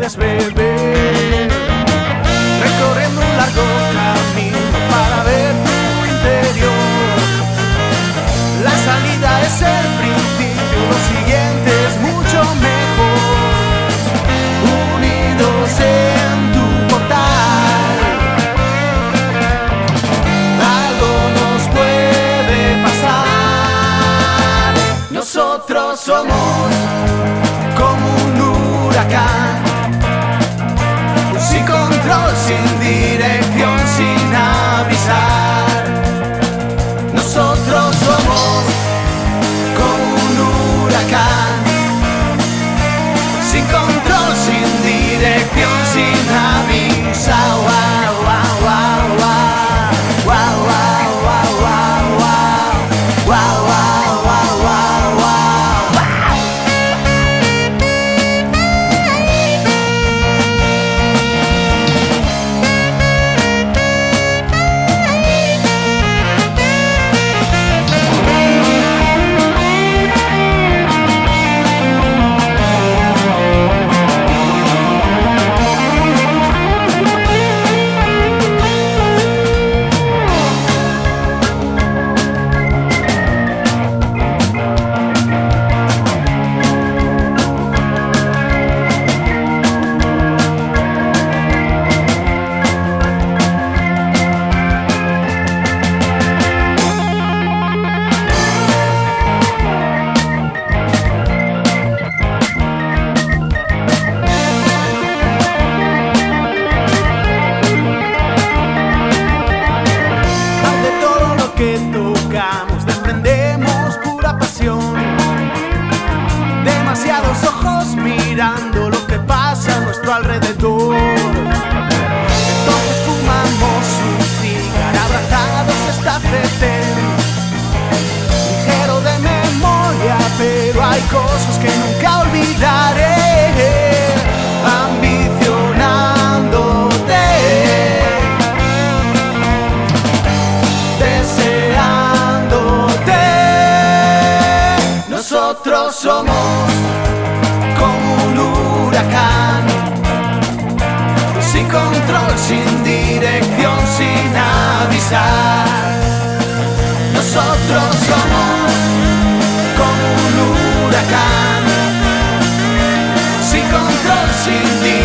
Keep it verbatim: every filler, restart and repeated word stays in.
puedes beber, recorriendo un largo camino para ver tu interior. La salida es el principio, lo siguiente es mucho mejor. Unidos en tu portal, algo nos puede pasar. Nosotros somos como un huracán, sin control, sin dirección, sin avisar. Nosotros somos como un huracán, sin control, sin dirección, sin avisar. Wow, wow, wow, wow, wow, wow, wow, wow, wow, wow, wow, wow, wow. Que tocamos desprendemos pura pasión, demasiados ojos mirando lo que pasa a nuestro alrededor. Entonces fumamos un cigarro abrazados esta fetén, ligero de memoria, pero hay cosas que nunca olvidaré. Ambicionándote, nosotros somos como un huracán, sin control, sin dirección, sin avisar. Nosotros somos como un huracán, sin control, sin dirección.